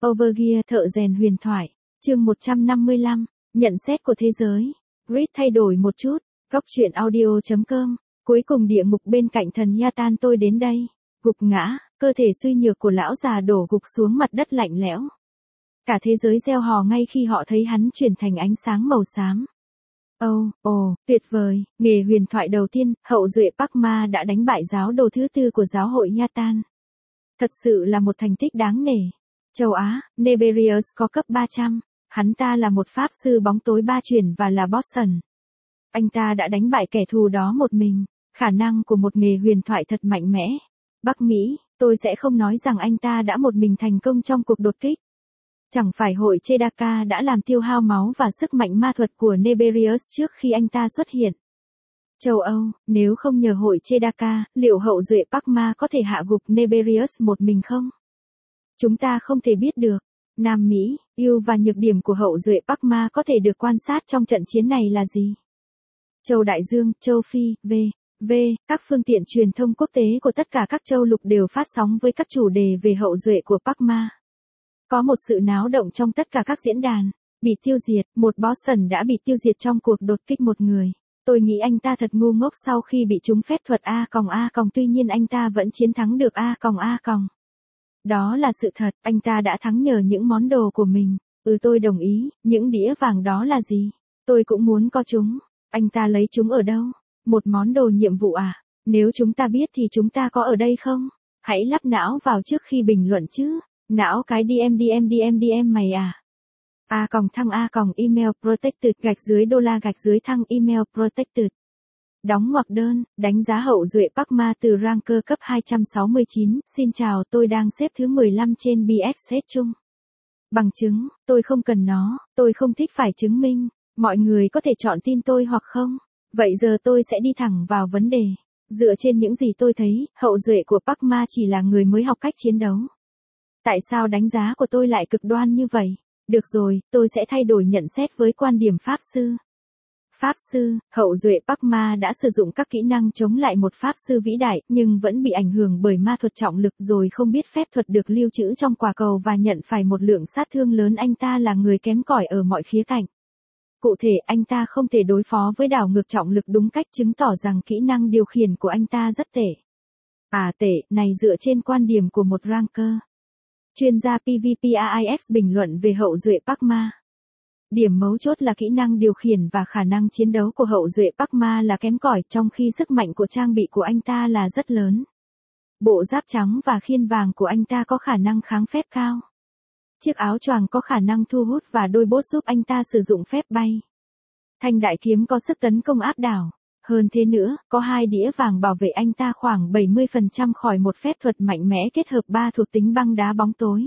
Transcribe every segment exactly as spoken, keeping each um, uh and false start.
Overgear thợ rèn huyền thoại, chương một trăm năm mươi lăm, nhận xét của thế giới. Grid thay đổi một chút, góc truyện audio chấm com, cuối cùng địa ngục bên cạnh thần Yatan tôi đến đây, gục ngã, cơ thể suy nhược của lão già đổ gục xuống mặt đất lạnh lẽo. Cả thế giới reo hò ngay khi họ thấy hắn chuyển thành ánh sáng màu xám. Ồ, oh, ồ, oh, tuyệt vời, nghề huyền thoại đầu tiên, hậu duệ Park Ma đã đánh bại giáo đồ thứ tư của giáo hội Yatan. Thật sự là một thành tích đáng nể. Châu Á, Neberius có cấp ba trăm, hắn ta là một pháp sư bóng tối ba chuyển và là Boston. Anh ta đã đánh bại kẻ thù đó một mình, khả năng của một nghề huyền thoại thật mạnh mẽ. Bắc Mỹ, tôi sẽ không nói rằng anh ta đã một mình thành công trong cuộc đột kích. Chẳng phải hội Chedaka đã làm tiêu hao máu và sức mạnh ma thuật của Neberius trước khi anh ta xuất hiện. Châu Âu, nếu không nhờ hội Chedaka, liệu hậu duệ Park Ma có thể hạ gục Neberius một mình không? Chúng ta không thể biết được. Nam Mỹ, ưu và nhược điểm của hậu duệ Park Ma có thể được quan sát trong trận chiến này là gì? Châu Đại Dương, châu Phi, v. v. Các phương tiện truyền thông quốc tế của tất cả các châu lục đều phát sóng với các chủ đề về hậu duệ của Park Ma. Có một sự náo động trong tất cả các diễn đàn. Bị tiêu diệt, một Boston đã bị tiêu diệt trong cuộc đột kích một người. Tôi nghĩ anh ta thật ngu ngốc sau khi bị trúng phép thuật A còng A còng, tuy nhiên anh ta vẫn chiến thắng được A còng A còng. Đó là sự thật, anh ta đã thắng nhờ những món đồ của mình. Ừ, tôi đồng ý, những đĩa vàng đó là gì? Tôi cũng muốn có chúng. Anh ta lấy chúng ở đâu? Một món đồ nhiệm vụ à? Nếu chúng ta biết thì chúng ta có ở đây không? Hãy lắp não vào trước khi bình luận chứ. Não cái dm dm dm dm mày à? A còng thăng A còng email protected gạch dưới đô la gạch dưới thăng email protected. Đóng ngoặc đơn, đánh giá hậu duệ Park Ma từ ranker cấp hai trăm sáu mươi chín. Xin chào, tôi đang xếp thứ mười lăm trên bê ét set chung. Bằng chứng, tôi không cần nó, tôi không thích phải chứng minh. Mọi người có thể chọn tin tôi hoặc không. Vậy giờ tôi sẽ đi thẳng vào vấn đề. Dựa trên những gì tôi thấy, hậu duệ của Park Ma chỉ là người mới học cách chiến đấu. Tại sao đánh giá của tôi lại cực đoan như vậy? Được rồi, tôi sẽ thay đổi nhận xét với quan điểm pháp sư. Pháp sư, hậu duệ Park Ma đã sử dụng các kỹ năng chống lại một pháp sư vĩ đại, nhưng vẫn bị ảnh hưởng bởi ma thuật trọng lực rồi không biết phép thuật được lưu trữ trong quả cầu và nhận phải một lượng sát thương lớn. Anh ta là người kém cỏi ở mọi khía cạnh. Cụ thể, anh ta không thể đối phó với đảo ngược trọng lực đúng cách, chứng tỏ rằng kỹ năng điều khiển của anh ta rất tệ. À tệ, này dựa trên quan điểm của một ranker. Chuyên gia PvPAIX bình luận về hậu duệ Park Ma. Điểm mấu chốt là kỹ năng điều khiển và khả năng chiến đấu của hậu duệ Park Ma là kém cỏi, trong khi sức mạnh của trang bị của anh ta là rất lớn. Bộ giáp trắng và khiên vàng của anh ta có khả năng kháng phép cao. Chiếc áo choàng có khả năng thu hút và đôi bốt giúp anh ta sử dụng phép bay. Thanh đại kiếm có sức tấn công áp đảo. Hơn thế nữa, có hai đĩa vàng bảo vệ anh ta khoảng bảy mươi phần trăm khỏi một phép thuật mạnh mẽ kết hợp ba thuộc tính băng đá bóng tối.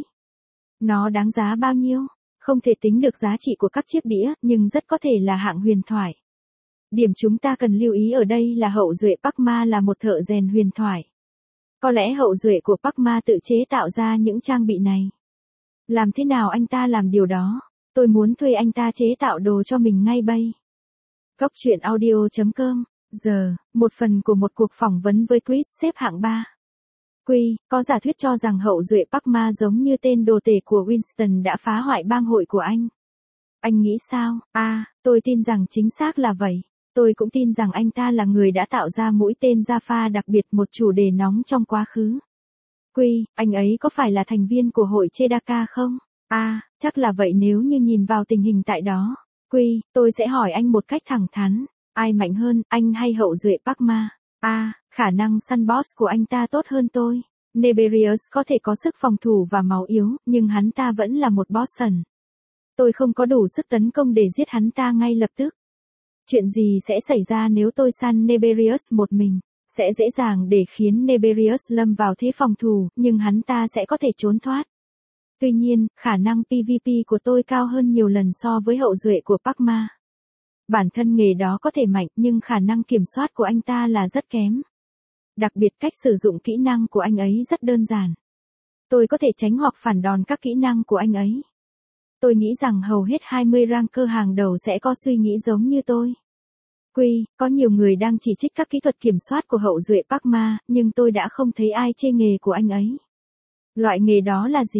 Nó đáng giá bao nhiêu? Không thể tính được giá trị của các chiếc đĩa, nhưng rất có thể là hạng huyền thoại. Điểm chúng ta cần lưu ý ở đây là hậu duệ Park Ma là một thợ rèn huyền thoại. Có lẽ hậu duệ của Park Ma tự chế tạo ra những trang bị này. Làm thế nào anh ta làm điều đó? Tôi muốn thuê anh ta chế tạo đồ cho mình ngay bây. Góc truyện audio chấm com, giờ, một phần của một cuộc phỏng vấn với Chris xếp hạng ba. Quy, có giả thuyết cho rằng hậu duệ Park Ma giống như tên đồ tể của Winston đã phá hoại bang hội của anh. Anh nghĩ sao? À, tôi tin rằng chính xác là vậy. Tôi cũng tin rằng anh ta là người đã tạo ra mũi tên Jaffa đặc biệt, một chủ đề nóng trong quá khứ. Quy, anh ấy có phải là thành viên của hội Chedaka không? À, chắc là vậy nếu như nhìn vào tình hình tại đó. Quy, tôi sẽ hỏi anh một cách thẳng thắn. Ai mạnh hơn, anh hay hậu duệ Park Ma? À, khả năng săn boss của anh ta tốt hơn tôi. Neberius có thể có sức phòng thủ và máu yếu, nhưng hắn ta vẫn là một Boston. Tôi không có đủ sức tấn công để giết hắn ta ngay lập tức. Chuyện gì sẽ xảy ra nếu tôi săn Neberius một mình? Sẽ dễ dàng để khiến Neberius lâm vào thế phòng thủ, nhưng hắn ta sẽ có thể trốn thoát. Tuy nhiên, khả năng PvP của tôi cao hơn nhiều lần so với hậu duệ của Park Ma. Bản thân nghề đó có thể mạnh, nhưng khả năng kiểm soát của anh ta là rất kém. Đặc biệt cách sử dụng kỹ năng của anh ấy rất đơn giản. Tôi có thể tránh hoặc phản đòn các kỹ năng của anh ấy. Tôi nghĩ rằng hầu hết hai mươi ranker hàng đầu sẽ có suy nghĩ giống như tôi. Quy, có nhiều người đang chỉ trích các kỹ thuật kiểm soát của hậu duệ Park Ma, nhưng tôi đã không thấy ai chê nghề của anh ấy. Loại nghề đó là gì?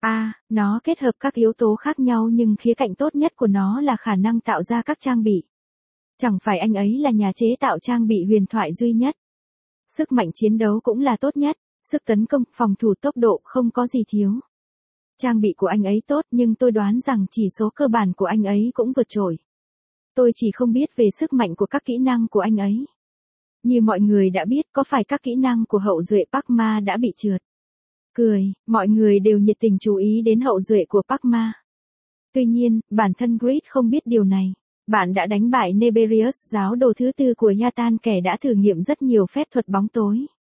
À, nó kết hợp các yếu tố khác nhau nhưng khía cạnh tốt nhất của nó là khả năng tạo ra các trang bị. Chẳng phải anh ấy là nhà chế tạo trang bị huyền thoại duy nhất. Sức mạnh chiến đấu cũng là tốt nhất, sức tấn công, phòng thủ, tốc độ không có gì thiếu. Trang bị của anh ấy tốt nhưng tôi đoán rằng chỉ số cơ bản của anh ấy cũng vượt trội. Tôi chỉ không biết về sức mạnh của các kỹ năng của anh ấy. Như mọi người đã biết, có phải các kỹ năng của hậu duệ Park Ma đã bị trượt? Cười, mọi người đều nhiệt tình chú ý đến hậu duệ của Park Ma. Tuy nhiên, bản thân Grid không biết điều này. Bạn đã đánh bại Neberius, giáo đồ thứ tư của Yatan, kẻ đã thử nghiệm rất nhiều phép thuật bóng tối.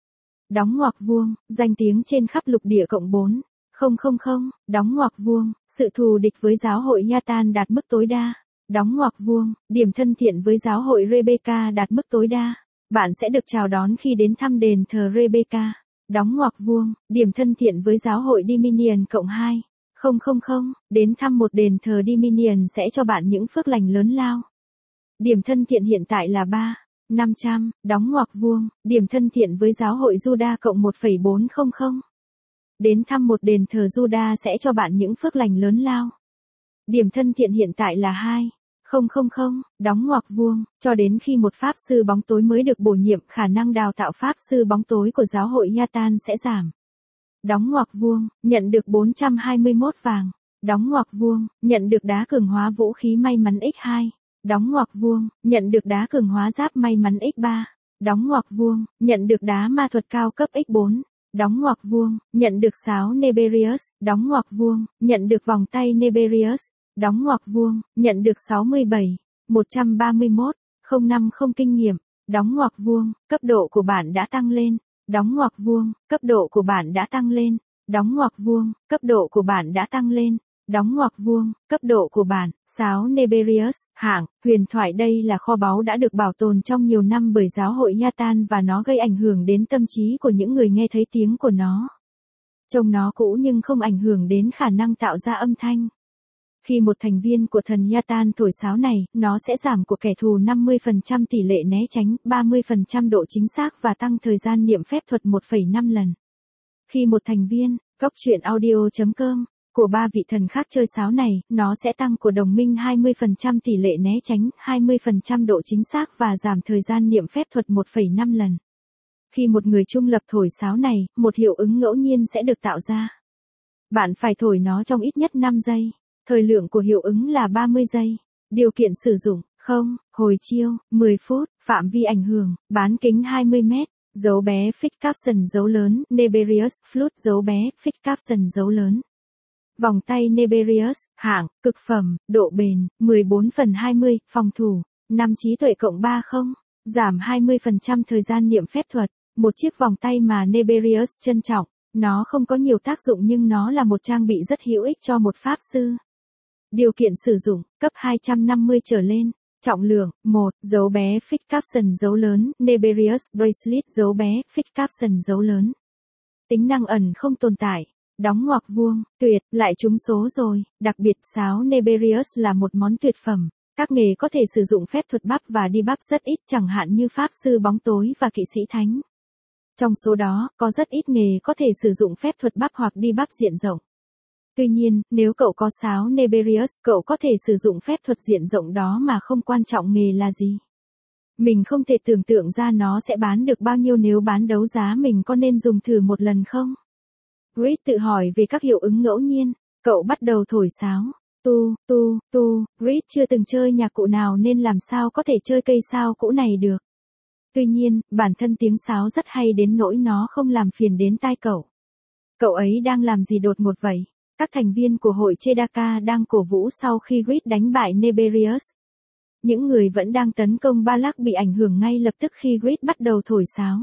Đóng ngoặc vuông, danh tiếng trên khắp lục địa cộng bốn. Không không không, đóng ngoặc vuông, sự thù địch với giáo hội Yatan đạt mức tối đa. Đóng ngoặc vuông, điểm thân thiện với giáo hội Rebecca đạt mức tối đa. Bạn sẽ được chào đón khi đến thăm đền thờ Rebecca. Đóng ngoặc vuông, điểm thân thiện với giáo hội Dominion cộng hai. Không không không, đến thăm một đền thờ Dominion sẽ cho bạn những phước lành lớn lao. Điểm thân thiện hiện tại là ba. năm trăm, đóng ngoặc vuông, điểm thân thiện với giáo hội Judah cộng một phẩy bốn không không. Đến thăm một đền thờ Judah sẽ cho bạn những phước lành lớn lao. Điểm thân thiện hiện tại là hai. Không không không, đóng ngoặc vuông, cho đến khi một pháp sư bóng tối mới được bổ nhiệm, khả năng đào tạo pháp sư bóng tối của giáo hội Yatan sẽ giảm. Đóng ngoặc vuông, nhận được bốn trăm hai mươi mốt vàng. Đóng ngoặc vuông, nhận được đá cường hóa vũ khí may mắn nhân hai. Đóng ngoặc vuông, nhận được đá cường hóa giáp may mắn nhân ba. Đóng ngoặc vuông, nhận được đá ma thuật cao cấp nhân bốn. Đóng ngoặc vuông, nhận được sáo Neberius. Đóng ngoặc vuông, nhận được vòng tay Neberius. Đóng ngoặc vuông, nhận được sáu mươi bảy, một trăm ba mươi mốt, không năm không kinh nghiệm. Đóng ngoặc vuông, cấp độ của bạn đã tăng lên. Đóng ngoặc vuông, cấp độ của bạn đã tăng lên. Đóng ngoặc vuông, cấp độ của bạn đã tăng lên. Đóng ngoặc vuông, cấp độ của bạn, sáo Neberius, hạng, huyền thoại. Đây là kho báu đã được bảo tồn trong nhiều năm bởi giáo hội Yatan và nó gây ảnh hưởng đến tâm trí của những người nghe thấy tiếng của nó. Trông nó cũ nhưng không ảnh hưởng đến khả năng tạo ra âm thanh. Khi một thành viên của thần Yatan thổi sáo này, nó sẽ giảm của kẻ thù năm mươi phần trăm tỷ lệ né tránh, ba mươi phần trăm độ chính xác và tăng thời gian niệm phép thuật một phẩy năm lần. Khi một thành viên, góc truyện audio chấm com, của ba vị thần khác chơi sáo này, nó sẽ tăng của đồng minh hai mươi phần trăm tỷ lệ né tránh, hai mươi phần trăm độ chính xác và giảm thời gian niệm phép thuật một phẩy năm lần. Khi một người trung lập thổi sáo này, một hiệu ứng ngẫu nhiên sẽ được tạo ra. Bạn phải thổi nó trong ít nhất năm giây. Thời lượng của hiệu ứng là ba mươi giây. Điều kiện sử dụng, không, hồi chiêu, mười phút, phạm vi ảnh hưởng, bán kính hai mươi mét, dấu bé fix caption dấu lớn, Neberius flute dấu bé fix caption dấu lớn. Vòng tay Neberius, hạng, cực phẩm, độ bền, mười bốn phần hai mươi, phòng thủ, năm trí tuệ cộng ba không, giảm hai mươi phần trăm thời gian niệm phép thuật, một chiếc vòng tay mà Neberius trân trọng. Nó không có nhiều tác dụng nhưng nó là một trang bị rất hữu ích cho một pháp sư. Điều kiện sử dụng, cấp hai trăm năm mươi trở lên. Trọng lượng, một, dấu bé fix caption dấu lớn, Neberius bracelet dấu bé fix caption dấu lớn. Tính năng ẩn không tồn tại. Đóng ngoặc vuông, tuyệt, lại trúng số rồi, đặc biệt sáo Neberius là một món tuyệt phẩm. Các nghề có thể sử dụng phép thuật bắp và đi bắp rất ít, chẳng hạn như pháp sư bóng tối và kỵ sĩ thánh. Trong số đó, có rất ít nghề có thể sử dụng phép thuật bắp hoặc đi bắp diện rộng. Tuy nhiên, nếu cậu có sáo Neberius, cậu có thể sử dụng phép thuật diện rộng đó mà không quan trọng nghề là gì. Mình không thể tưởng tượng ra nó sẽ bán được bao nhiêu nếu bán đấu giá. Mình có nên dùng thử một lần không? Grid tự hỏi về các hiệu ứng ngẫu nhiên. Cậu bắt đầu thổi sáo. Tu, tu, tu, Grid chưa từng chơi nhạc cụ nào nên làm sao có thể chơi cây sáo cũ này được. Tuy nhiên, bản thân tiếng sáo rất hay đến nỗi nó không làm phiền đến tai cậu. Cậu ấy đang làm gì đột ngột vậy? Các thành viên của hội Chedaka đang cổ vũ sau khi Grid đánh bại Neberius. Những người vẫn đang tấn công Balak bị ảnh hưởng ngay lập tức khi Grid bắt đầu thổi sáo.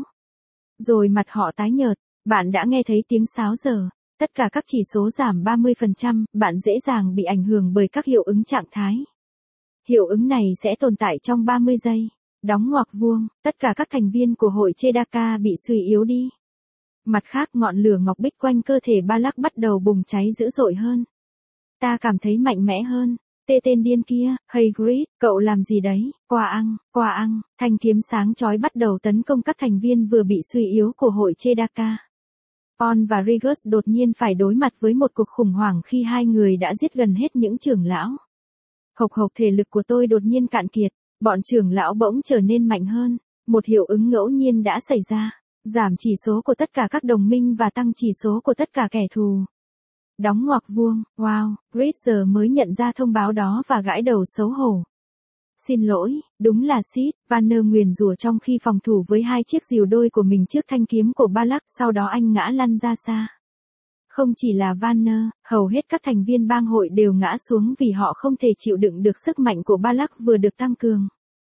Rồi mặt họ tái nhợt, bạn đã nghe thấy tiếng sáo giờ. Tất cả các chỉ số giảm ba mươi phần trăm, bạn dễ dàng bị ảnh hưởng bởi các hiệu ứng trạng thái. Hiệu ứng này sẽ tồn tại trong ba mươi giây. Đóng ngoặc vuông, tất cả các thành viên của hội Chedaka bị suy yếu đi. Mặt khác, ngọn lửa ngọc bích quanh cơ thể Balak bắt đầu bùng cháy dữ dội hơn. Ta cảm thấy mạnh mẽ hơn. Tê tên điên kia, hey Grid, cậu làm gì đấy? Qua ăn, qua ăn, thanh kiếm sáng chói bắt đầu tấn công các thành viên vừa bị suy yếu của hội Chedaka. Paul và Regis đột nhiên phải đối mặt với một cuộc khủng hoảng khi hai người đã giết gần hết những trưởng lão. Hộc hộc thể lực của tôi đột nhiên cạn kiệt, bọn trưởng lão bỗng trở nên mạnh hơn, một hiệu ứng ngẫu nhiên đã xảy ra, giảm chỉ số của tất cả các đồng minh và tăng chỉ số của tất cả kẻ thù. Đóng ngoặc vuông, wow, Reed giờ mới nhận ra thông báo đó và gãi đầu xấu hổ. Xin lỗi, đúng là Sid, Vanner nguyền rủa trong khi phòng thủ với hai chiếc rìu đôi của mình trước thanh kiếm của Balak, sau đó anh ngã lăn ra xa. Không chỉ là Vanner, hầu hết các thành viên bang hội đều ngã xuống vì họ không thể chịu đựng được sức mạnh của Balak vừa được tăng cường.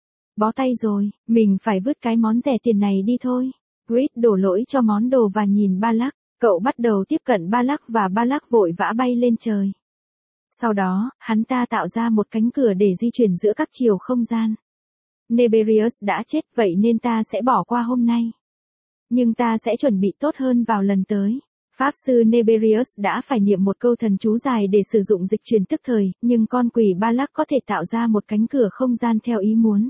Bó tay rồi, mình phải vứt cái món rẻ tiền này đi thôi. Reed đổ lỗi cho món đồ và nhìn Balak, cậu bắt đầu tiếp cận Balak và Balak vội vã bay lên trời. Sau đó, hắn ta tạo ra một cánh cửa để di chuyển giữa các chiều không gian. Neberius đã chết vậy nên ta sẽ bỏ qua hôm nay. Nhưng ta sẽ chuẩn bị tốt hơn vào lần tới. Pháp sư Neberius đã phải niệm một câu thần chú dài để sử dụng dịch chuyển tức thời, nhưng con quỷ Balak có thể tạo ra một cánh cửa không gian theo ý muốn.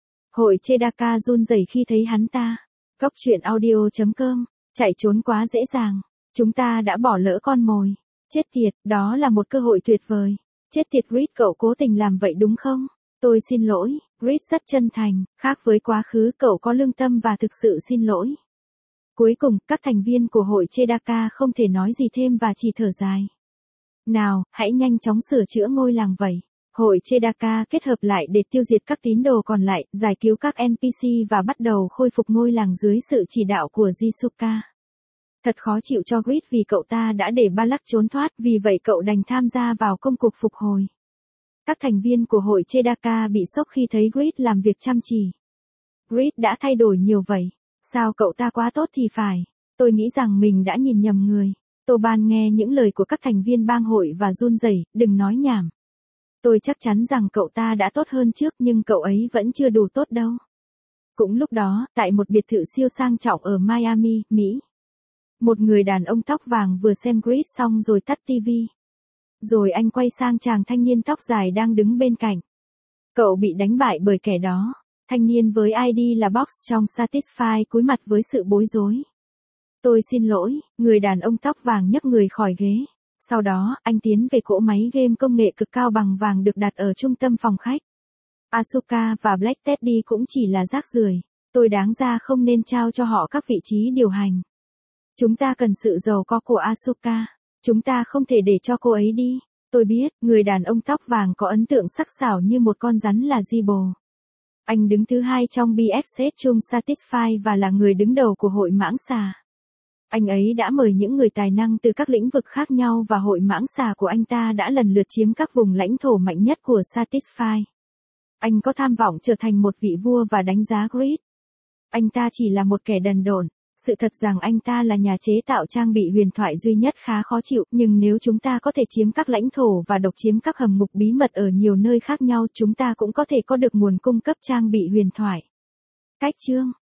Hội Chedaka run rẩy khi thấy hắn ta. Cốc truyện audio chấm com, chạy trốn quá dễ dàng. Chúng ta đã bỏ lỡ con mồi. Chết tiệt, đó là một cơ hội tuyệt vời. Chết tiệt Reed, cậu cố tình làm vậy đúng không? Tôi xin lỗi, Reed rất chân thành, khác với quá khứ cậu có lương tâm và thực sự xin lỗi. Cuối cùng, các thành viên của hội Chedaka không thể nói gì thêm và chỉ thở dài. Nào, hãy nhanh chóng sửa chữa ngôi làng vậy. Hội Chedaka kết hợp lại để tiêu diệt các tín đồ còn lại, giải cứu các en pê xê và bắt đầu khôi phục ngôi làng dưới sự chỉ đạo của Jisuka. Thật khó chịu cho Reed vì cậu ta đã để Balak trốn thoát, vì vậy cậu đành tham gia vào công cuộc phục hồi. Các thành viên của hội Chedaka bị sốc khi thấy Reed làm việc chăm chỉ. Reed đã thay đổi nhiều vậy. Sao cậu ta quá tốt thì phải. Tôi nghĩ rằng mình đã nhìn nhầm người. Tô Ban nghe những lời của các thành viên bang hội và run rẩy, đừng nói nhảm. Tôi chắc chắn rằng cậu ta đã tốt hơn trước nhưng cậu ấy vẫn chưa đủ tốt đâu. Cũng lúc đó, tại một biệt thự siêu sang trọng ở Miami, Mỹ. Một người đàn ông tóc vàng vừa xem Reed xong rồi tắt tivi. Rồi anh quay sang chàng thanh niên tóc dài đang đứng bên cạnh. Cậu bị đánh bại bởi kẻ đó. Thanh niên với i đê là Box trong Satisfy cúi mặt với sự bối rối. Tôi xin lỗi, người đàn ông tóc vàng nhấc người khỏi ghế. Sau đó, anh tiến về cỗ máy game công nghệ cực cao bằng vàng được đặt ở trung tâm phòng khách. Asuka và Black Teddy cũng chỉ là rác rưởi. Tôi đáng ra không nên trao cho họ các vị trí điều hành. Chúng ta cần sự giàu có của Asuka. Chúng ta không thể để cho cô ấy đi. Tôi biết, người đàn ông tóc vàng có ấn tượng sắc sảo như một con rắn là Zibo. Anh đứng thứ hai trong bê ép ét chung Satisfy và là người đứng đầu của hội mãng xà. Anh ấy đã mời những người tài năng từ các lĩnh vực khác nhau và hội mãng xà của anh ta đã lần lượt chiếm các vùng lãnh thổ mạnh nhất của Satisfy. Anh có tham vọng trở thành một vị vua và đánh giá Reed. Anh ta chỉ là một kẻ đần độn. Sự thật rằng anh ta là nhà chế tạo trang bị huyền thoại duy nhất khá khó chịu, nhưng nếu chúng ta có thể chiếm các lãnh thổ và độc chiếm các hầm ngục bí mật ở nhiều nơi khác nhau, chúng ta cũng có thể có được nguồn cung cấp trang bị huyền thoại. Cách chương